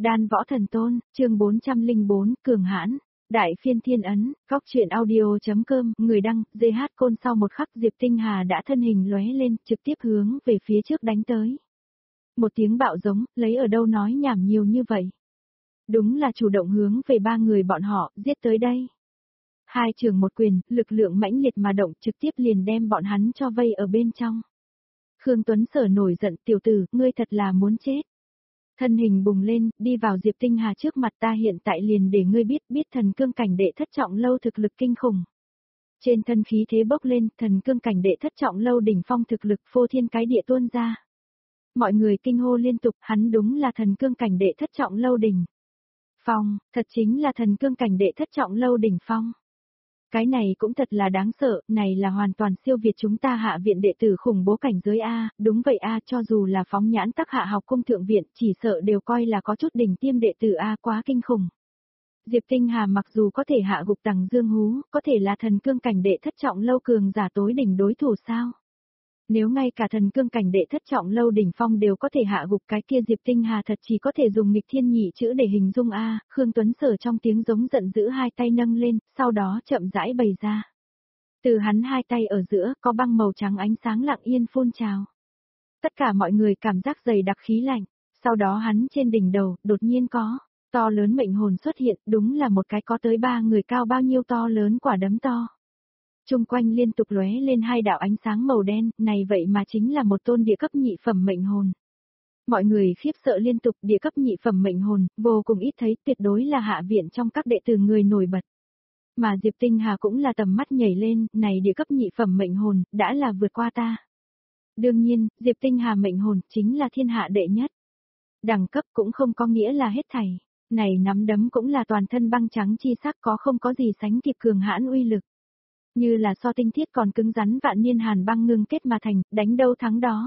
Đan võ thần tôn, chương 404, cường hãn. Đại phiên thiên ấn, góc truyện audio.com, người đăng, GH Côn. Sau một khắc Diệp Tinh Hà đã thân hình lóe lên, trực tiếp hướng về phía trước đánh tới. Một tiếng bạo giống, lấy ở đâu nói nhảm nhiều như vậy. Đúng là chủ động hướng về ba người bọn họ, giết tới đây. Hai trường một quyền, lực lượng mãnh liệt mà động trực tiếp liền đem bọn hắn cho vây ở bên trong. Khương Tuấn Sở nổi giận, tiểu tử, ngươi thật là muốn chết. Thân hình bùng lên, đi vào Diệp Tinh Hà trước mặt, ta hiện tại liền để ngươi biết thần cương cảnh đệ thất trọng lâu thực lực kinh khủng. Trên thân khí thế bốc lên, thần cương cảnh đệ thất trọng lâu đỉnh phong thực lực phô thiên cái địa tuôn ra. Mọi người kinh hô liên tục, hắn đúng là thần cương cảnh đệ thất trọng lâu đỉnh phong, thật chính là thần cương cảnh đệ thất trọng lâu đỉnh phong. Cái này cũng thật là đáng sợ, này là hoàn toàn siêu việt chúng ta hạ viện đệ tử khủng bố cảnh giới A, đúng vậy A, cho dù là phóng nhãn tắc hạ học cung thượng viện, chỉ sợ đều coi là có chút đỉnh tiêm đệ tử A, quá kinh khủng. Diệp Tinh Hà mặc dù có thể hạ gục Tằng Dương Hú, có thể là thần cương cảnh đệ thất trọng lâu cường giả tối đỉnh đối thủ sao? Nếu ngay cả thần cương cảnh đệ thất trọng lâu đỉnh phong đều có thể hạ gục, cái kia Diệp Tinh Hà thật chỉ có thể dùng nghịch thiên nhị chữ để hình dung A. Khương Tuấn Sở trong tiếng giống giận dữ hai tay nâng lên, sau đó chậm rãi bày ra. Từ hắn hai tay ở giữa có băng màu trắng ánh sáng lặng yên phun trào. Tất cả mọi người cảm giác dày đặc khí lạnh, sau đó hắn trên đỉnh đầu đột nhiên có to lớn mệnh hồn xuất hiện, đúng là một cái có tới 3 người cao bao nhiêu to lớn quả đấm to. Trung quanh liên tục lóe lên hai đạo ánh sáng màu đen, này vậy mà chính là một tôn địa cấp nhị phẩm mệnh hồn. Mọi người khiếp sợ liên tục, địa cấp nhị phẩm mệnh hồn, vô cùng ít thấy, tuyệt đối là hạ viện trong các đệ tử người nổi bật. Mà Diệp Tinh Hà cũng là tầm mắt nhảy lên, này địa cấp nhị phẩm mệnh hồn, đã là vượt qua ta. Đương nhiên, Diệp Tinh Hà mệnh hồn, chính là thiên hạ đệ nhất. Đẳng cấp cũng không có nghĩa là hết thảy, này nắm đấm cũng là toàn thân băng trắng chi sắc, có không có gì sánh kịp cường hãn uy lực. Như là so tinh thiết còn cứng rắn vạn niên hàn băng ngưng kết mà thành, đánh đâu thắng đó.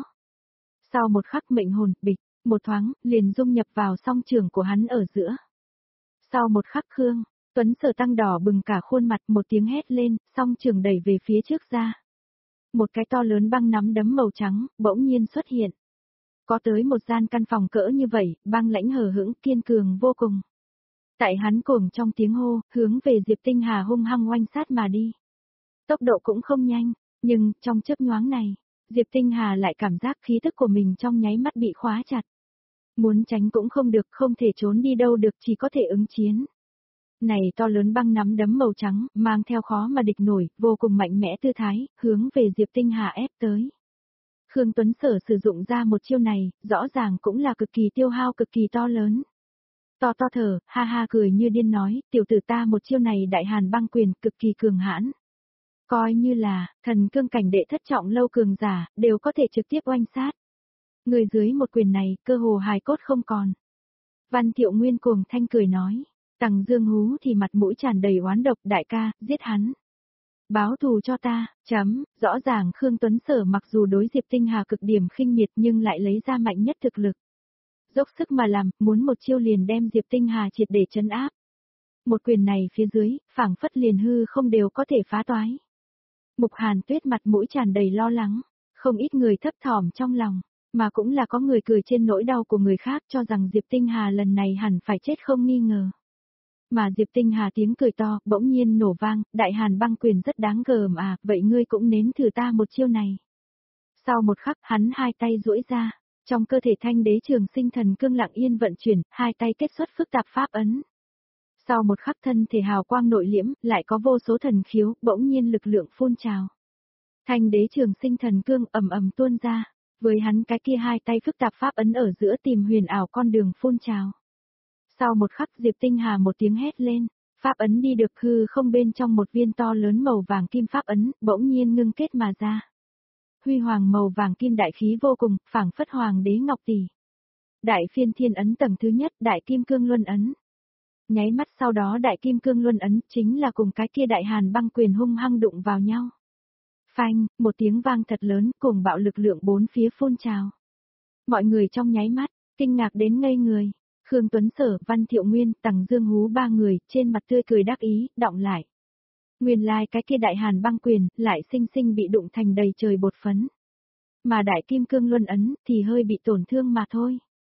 Sau một khắc mệnh hồn, bịch, một thoáng, liền dung nhập vào song trường của hắn ở giữa. Sau một khắc Khương Tuấn Sở tăng đỏ bừng cả khuôn mặt, một tiếng hét lên, song trường đẩy về phía trước ra. Một cái to lớn băng nắm đấm màu trắng, bỗng nhiên xuất hiện. Có tới một gian căn phòng cỡ như vậy, băng lãnh hờ hững, kiên cường vô cùng. Tại hắn cuồng trong tiếng hô, hướng về Diệp Tinh Hà hung hăng oanh sát mà đi. Tốc độ cũng không nhanh, nhưng trong chớp nhoáng này, Diệp Tinh Hà lại cảm giác khí tức của mình trong nháy mắt bị khóa chặt. Muốn tránh cũng không được, không thể trốn đi đâu được, chỉ có thể ứng chiến. Này to lớn băng nắm đấm màu trắng, mang theo khó mà địch nổi, vô cùng mạnh mẽ tư thái, hướng về Diệp Tinh Hà ép tới. Khương Tuấn Sở sử dụng ra một chiêu này, rõ ràng cũng là cực kỳ tiêu hao cực kỳ to lớn. To thở, ha ha cười như điên nói, tiểu tử ta một chiêu này đại hàn băng quyền cực kỳ cường hãn. Coi như là, thần cương cảnh đệ thất trọng lâu cường giả, đều có thể trực tiếp oanh sát. Người dưới một quyền này, cơ hồ hài cốt không còn. Văn Thiệu Nguyên cuồng thanh cười nói, Tằng Dương Hú thì mặt mũi tràn đầy oán độc, đại ca, giết hắn. Báo thù cho ta, rõ ràng Khương Tuấn Sở mặc dù đối Diệp Tinh Hà cực điểm khinh miệt nhưng lại lấy ra mạnh nhất thực lực. Dốc sức mà làm, muốn một chiêu liền đem Diệp Tinh Hà triệt để trấn áp. Một quyền này phía dưới, phảng phất liền hư không đều có thể phá toái. Mục Hàn Tuyết mặt mũi tràn đầy lo lắng, không ít người thấp thỏm trong lòng, mà cũng là có người cười trên nỗi đau của người khác cho rằng Diệp Tinh Hà lần này hẳn phải chết không nghi ngờ. Mà Diệp Tinh Hà tiếng cười to, bỗng nhiên nổ vang, đại hàn băng quyền rất đáng gờm à, vậy ngươi cũng nếm thử ta một chiêu này. Sau một khắc hắn hai tay duỗi ra, trong cơ thể Thanh Đế Trường Sinh thần cương lặng yên vận chuyển, hai tay kết xuất phức tạp pháp ấn. Sau một khắc thân thể hào quang nội liễm, lại có vô số thần khiếu, bỗng nhiên lực lượng phun trào. Thanh Đế Trường Sinh thần cương ầm ầm tuôn ra, với hắn cái kia hai tay phức tạp pháp ấn ở giữa tìm huyền ảo con đường phun trào. Sau một khắc Diệp Tinh Hà một tiếng hét lên, pháp ấn đi được hư không bên trong một viên to lớn màu vàng kim pháp ấn, bỗng nhiên ngưng kết mà ra. Huy hoàng màu vàng kim đại khí vô cùng, phảng phất hoàng đế ngọc tỷ. Đại phiên thiên ấn tầng thứ nhất, đại kim cương luân ấn. Nháy mắt sau đó đại kim cương luân ấn chính là cùng cái kia đại hàn băng quyền hung hăng đụng vào nhau. Phanh, một tiếng vang thật lớn, cùng bạo lực lượng bốn phía phun trào. Mọi người trong nháy mắt, kinh ngạc đến ngây người. Khương Tuấn Sở, Văn Thiệu Nguyên, Tằng Dương Hú ba người, trên mặt tươi cười đắc ý, đọng lại. Nguyên lai cái kia đại hàn băng quyền, lại sinh sinh bị đụng thành đầy trời bột phấn. Mà đại kim cương luân ấn, thì hơi bị tổn thương mà thôi.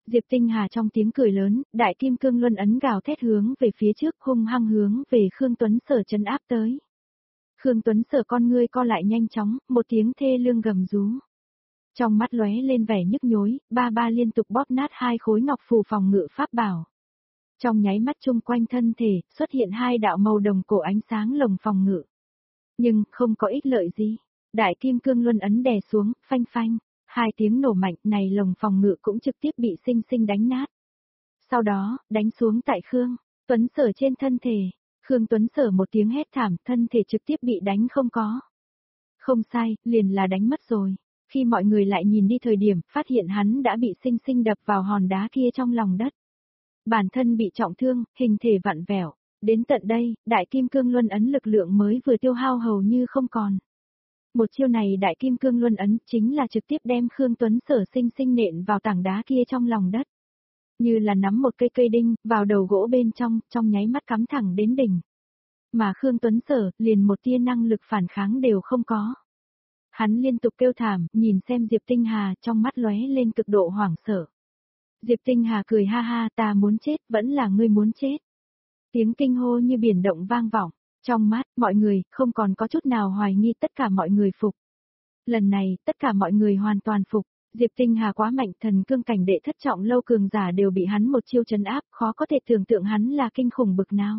Diệp Tinh Hà trong tiếng cười lớn, đại kim cương luân ấn gào thét hướng về phía trước, hung hăng hướng về Khương Tuấn Sở trấn áp tới. Khương Tuấn Sở con ngươi co lại nhanh chóng, một tiếng thê lương gầm rú. Trong mắt lóe lên vẻ nhức nhối, ba liên tục bóp nát hai khối ngọc phù phòng ngự pháp bảo. Trong nháy mắt chung quanh thân thể, xuất hiện hai đạo màu đồng cổ ánh sáng lồng phòng ngự. Nhưng, không có ích lợi gì. Đại kim cương luân ấn đè xuống, phanh phanh. Hai tiếng nổ mạnh này lồng phòng ngự cũng trực tiếp bị sinh sinh đánh nát. Sau đó, đánh xuống tại Khương Tuấn Sở trên thân thể. Khương Tuấn Sở một tiếng hét thảm, thân thể trực tiếp bị đánh không có. Không sai, liền là đánh mất rồi. Khi mọi người lại nhìn đi thời điểm, phát hiện hắn đã bị sinh sinh đập vào hòn đá kia trong lòng đất. Bản thân bị trọng thương, hình thể vặn vẹo. Đến tận đây, đại kim cương luân ấn lực lượng mới vừa tiêu hao hầu như không còn. Một chiêu này đại kim cương luân ấn chính là trực tiếp đem Khương Tuấn Sở sinh sinh nện vào tảng đá kia trong lòng đất. Như là nắm một cây đinh, vào đầu gỗ bên trong nháy mắt cắm thẳng đến đỉnh. Mà Khương Tuấn Sở, liền một tia năng lực phản kháng đều không có. Hắn liên tục kêu thảm, nhìn xem Diệp Tinh Hà trong mắt lóe lên cực độ hoảng sợ. Diệp Tinh Hà cười ha ha, ta muốn chết, vẫn là ngươi muốn chết. Tiếng kinh hô như biển động vang vọng, trong mắt mọi người không còn có chút nào hoài nghi, tất cả mọi người phục. Lần này, tất cả mọi người hoàn toàn phục. Diệp Tinh Hà quá mạnh, thần cương cảnh đệ thất trọng lâu cường giả đều bị hắn một chiêu trấn áp, khó có thể tưởng tượng hắn là kinh khủng bực nào.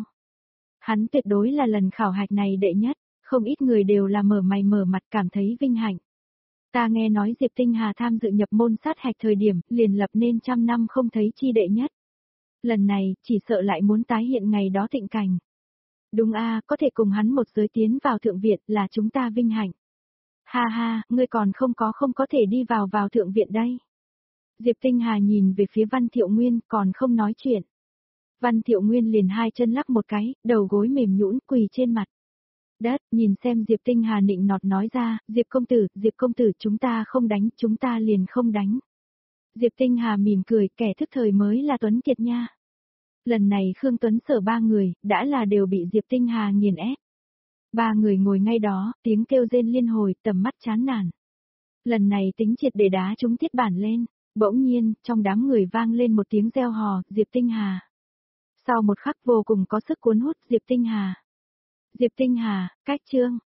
Hắn tuyệt đối là lần khảo hạch này đệ nhất, không ít người đều là mở mày mở mặt cảm thấy vinh hạnh. Ta nghe nói Diệp Tinh Hà tham dự nhập môn sát hạch thời điểm, liền lập nên trăm năm không thấy chi đệ nhất. Lần này, chỉ sợ lại muốn tái hiện ngày đó thịnh cảnh. Đúng a, có thể cùng hắn một giới tiến vào thượng viện là chúng ta vinh hạnh. Ha ha, ngươi còn không có thể đi vào thượng viện đây. Diệp Tinh Hà nhìn về phía Văn Thiệu Nguyên còn không nói chuyện. Văn Thiệu Nguyên liền hai chân lắc một cái, đầu gối mềm nhũn quỳ trên mặt đất, nhìn xem Diệp Tinh Hà nịnh nọt nói ra, Diệp công tử chúng ta không đánh, chúng ta liền không đánh. Diệp Tinh Hà mỉm cười, kẻ thức thời mới là Tuấn Kiệt nha. Lần này Khương Tuấn Sở ba người, đã là đều bị Diệp Tinh Hà nghiền ép. Ba người ngồi ngay đó, tiếng kêu rên liên hồi, tầm mắt chán nản. Lần này tính triệt để đá chúng thiết bản lên, bỗng nhiên, trong đám người vang lên một tiếng reo hò, Diệp Tinh Hà. Sau một khắc vô cùng có sức cuốn hút, Diệp Tinh Hà. Diệp Tinh Hà, cách chương.